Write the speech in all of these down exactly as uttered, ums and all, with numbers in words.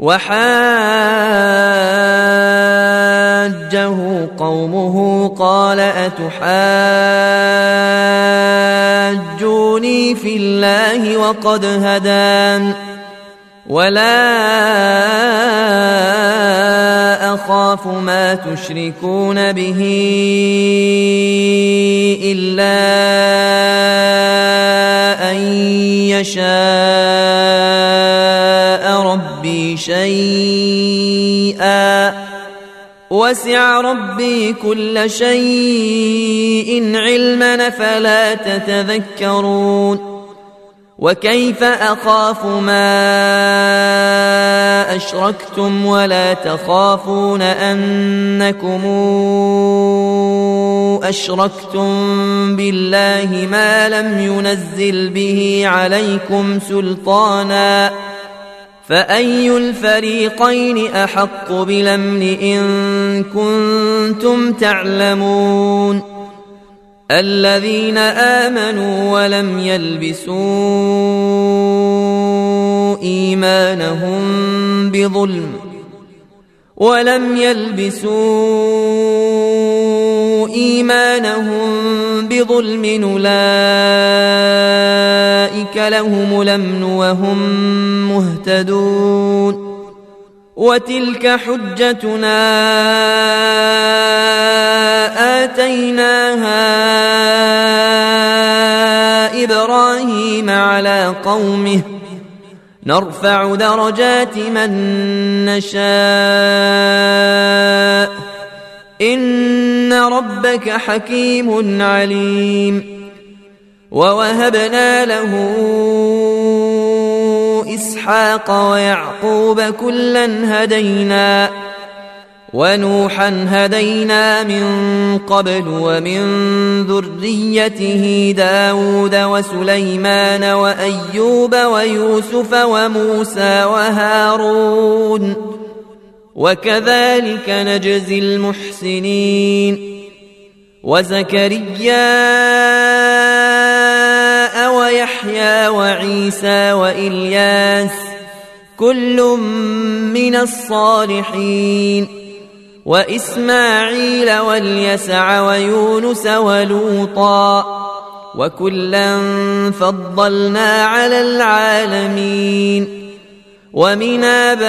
وحاجه قومه قال أتحاجوني في الله وقد هدان ولا أخاف ما تشركون به إلا أن يشاء ربي شيئا وسع ربي كل شيء علما فلا تتذكرون وكيف أخاف ما أشركتم ولا تخافون أنكم أشركتم بالله ما لم ينزل به عليكم سلطانا فأي الفريقين أحق بالأمن إن كنتم تعلمون الذين آمنوا ولم يلبسوا إيمانهم بظلم ولم يلبسوا إيمانهم بظلم أولئك لهم الأمن وهم مهتدون وتلك حجتنا آتيناها إبراهيم على قومه نرفع درجات من نشاء إن ربك حكيم عليم ووهبنا له إسحاق ويعقوب كلا هدينا ونوحا هدينا من قبل ومن ذريته داود وسليمان وأيوب ويوسف وموسى وهارون وكذلك نجزي المحسنين وزكريا ويحيى وعيسى وإلياس كل من الصالحين وإسماعيل واليسع ويونس ولوطا وكلا فضلنا على العالمين ومن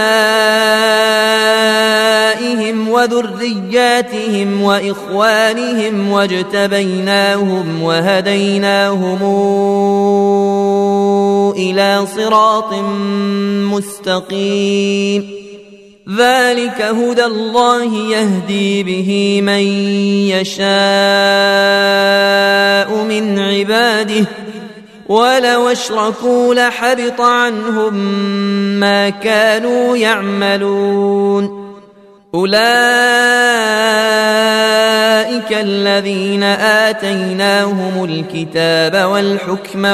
آبائهم وذرياتهم وإخوانهم واجتبيناهم وهديناهم إلى صراط مستقيم ذلك هدى الله يهدي به من يشاء من عباده ولو اشركوا لحبط عنهم ما كانوا يعملون أولئك الذين آتيناهم الكتاب والحكم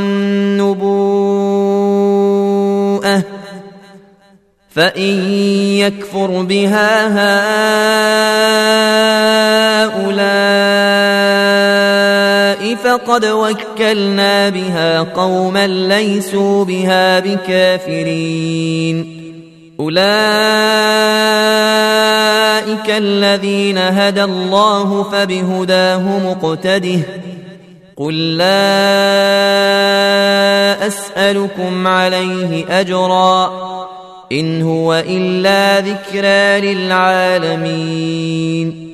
والنبوءة فإن يكفر بها هؤلاء فقد وكلنا بها قوما ليسوا بها بكافرين أولئك الذين هدى الله فبهداه مقتده قل لا أسألكم عليه أجرا إن هو إلا ذكرى للعالمين